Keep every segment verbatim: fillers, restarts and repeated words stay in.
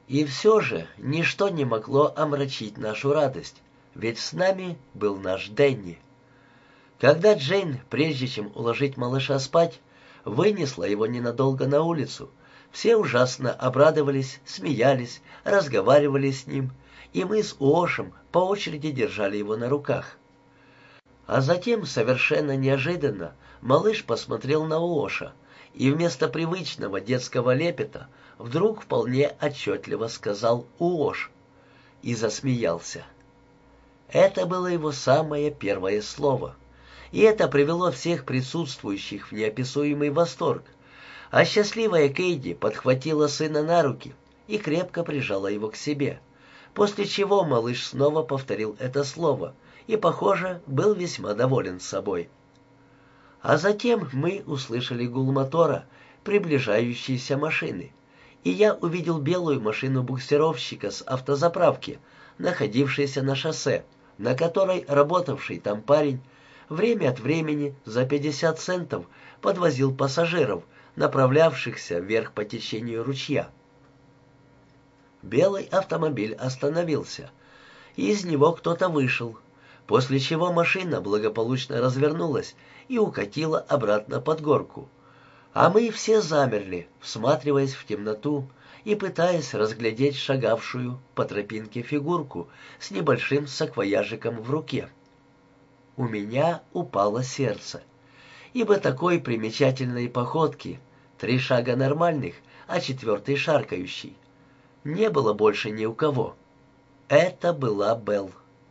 И все же ничто не могло омрачить нашу радость, ведь с нами был наш Дэнни. Когда Джейн, прежде чем уложить малыша спать, вынесла его ненадолго на улицу, все ужасно обрадовались, смеялись, разговаривали с ним, и мы с Уошем по очереди держали его на руках. А затем, совершенно неожиданно, малыш посмотрел на Уоша, и вместо привычного детского лепета вдруг вполне отчетливо сказал «Уош» и засмеялся. Это было его самое первое слово, и это привело всех присутствующих в неописуемый восторг, а счастливая Кейди подхватила сына на руки и крепко прижала его к себе, после чего малыш снова повторил это слово и, похоже, был весьма доволен собой. А затем мы услышали гул мотора приближающейся машины, и я увидел белую машину буксировщика с автозаправки, находившейся на шоссе, на которой работавший там парень время от времени за пятьдесят центов подвозил пассажиров, направлявшихся вверх по течению ручья. Белый автомобиль остановился, и из него кто-то вышел, после чего машина благополучно развернулась и укатила обратно под горку. А мы все замерли, всматриваясь в темноту и пытаясь разглядеть шагавшую по тропинке фигурку с небольшим саквояжиком в руке. У меня упало сердце, ибо такой примечательной походки, три шага нормальных, а четвертый шаркающий, не было больше ни у кого. Это была Белл.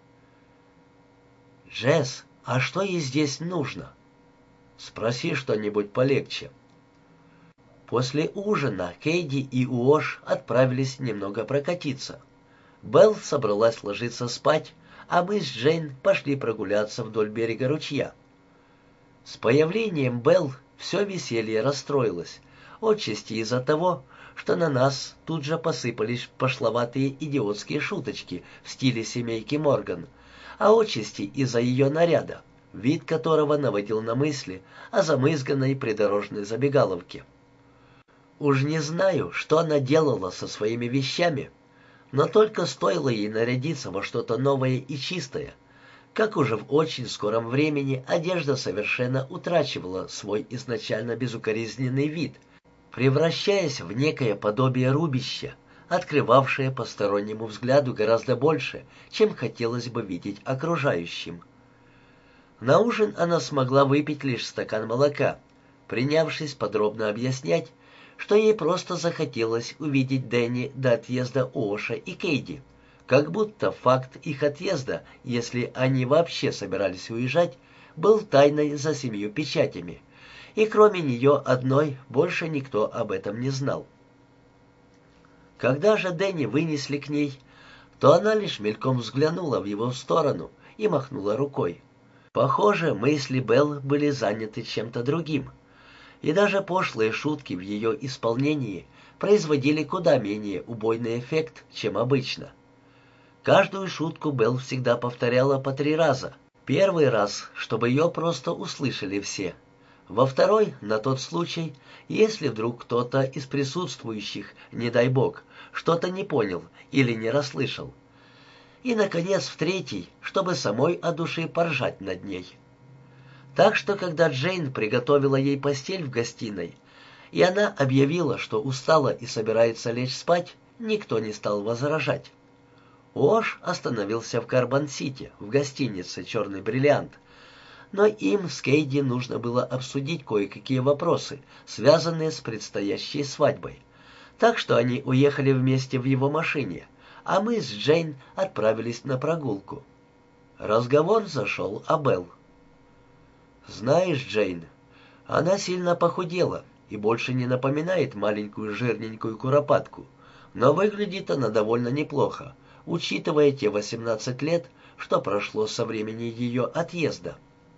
«Джесс, а что ей здесь нужно?» «Спроси что-нибудь полегче». После ужина Кейди и Уош отправились немного прокатиться. Белл собралась ложиться спать, а мы с Джейн пошли прогуляться вдоль берега ручья. С появлением Белл все веселье расстроилось, отчасти из-за того, что на нас тут же посыпались пошловатые идиотские шуточки в стиле семейки Морган, а отчасти из-за ее наряда, вид которого наводил на мысли о замызганной придорожной забегаловке. Уж не знаю, что она делала со своими вещами, но только стоило ей нарядиться во что-то новое и чистое, как уже в очень скором времени одежда совершенно утрачивала свой изначально безукоризненный вид, превращаясь в некое подобие рубища, открывавшее постороннему взгляду гораздо больше, чем хотелось бы видеть окружающим. На ужин она смогла выпить лишь стакан молока, принявшись подробно объяснять, что ей просто захотелось увидеть Дэнни до отъезда Уоша и Кейди, как будто факт их отъезда, если они вообще собирались уезжать, был тайной за семью печатями, и кроме нее одной больше никто об этом не знал. Когда же Дэнни вынесли к ней, то она лишь мельком взглянула в его сторону и махнула рукой. Похоже, мысли Белл были заняты чем-то другим, и даже пошлые шутки в ее исполнении производили куда менее убойный эффект, чем обычно. Каждую шутку Белл всегда повторяла по три раза. Первый раз, чтобы ее просто услышали все. Во второй, на тот случай, если вдруг кто-то из присутствующих, не дай бог, что-то не понял или не расслышал. И, наконец, в третий, чтобы самой от души поржать над ней. Так что, когда Джейн приготовила ей постель в гостиной, и она объявила, что устала и собирается лечь спать, никто не стал возражать. Уош остановился в Карбон-Сити, в гостинице «Черный бриллиант», но им с Кейди нужно было обсудить кое-какие вопросы, связанные с предстоящей свадьбой. Так что они уехали вместе в его машине, а мы с Джейн отправились на прогулку. Разговор зашел о Белл. «Знаешь, Джейн, она сильно похудела и больше не напоминает маленькую жирненькую куропатку, но выглядит она довольно неплохо, учитывая те восемнадцать лет, что прошло со времени ее отъезда».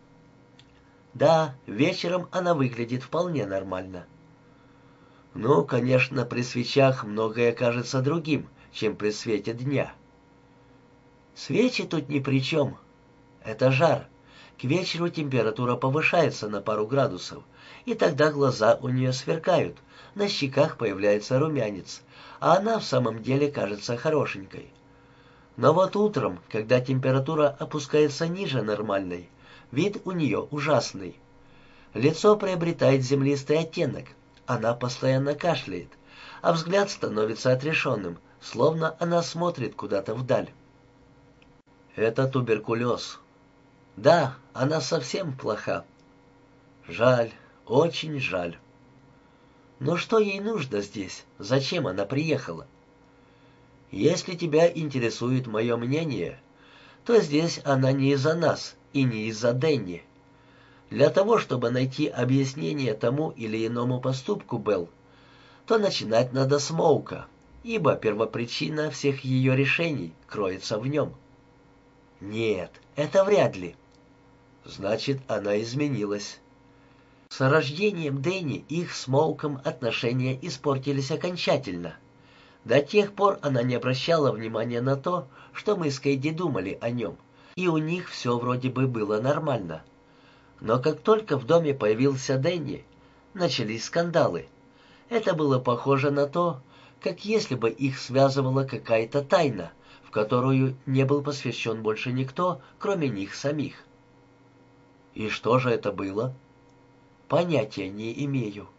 «Да, вечером она выглядит вполне нормально». «Ну, конечно, при свечах многое кажется другим, чем при свете дня». «Свечи тут ни при чем. Это жар. К вечеру температура повышается на пару градусов, и тогда глаза у нее сверкают, на щеках появляется румянец, а она в самом деле кажется хорошенькой. Но вот утром, когда температура опускается ниже нормальной, вид у нее ужасный. Лицо приобретает землистый оттенок, она постоянно кашляет, а взгляд становится отрешенным, словно она смотрит куда-то вдаль. Это туберкулез. Да, она совсем плоха. Жаль, очень жаль. Но что ей нужно здесь? Зачем она приехала? Если тебя интересует мое мнение, то здесь она не из-за нас и не из-за Дэнни. Для того, чтобы найти объяснение тому или иному поступку Белл, то начинать надо с Моука, ибо первопричина всех ее решений кроется в нем. Нет, это вряд ли. Значит, она изменилась. С рождением Дэнни их с Моуком отношения испортились окончательно. До тех пор она не обращала внимания на то, что мы с Кэдди думали о нем, и у них все вроде бы было нормально. Но как только в доме появился Дэнни, начались скандалы. Это было похоже на то, как если бы их связывала какая-то тайна, в которую не был посвящен больше никто, кроме них самих. И что же это было? Понятия не имею.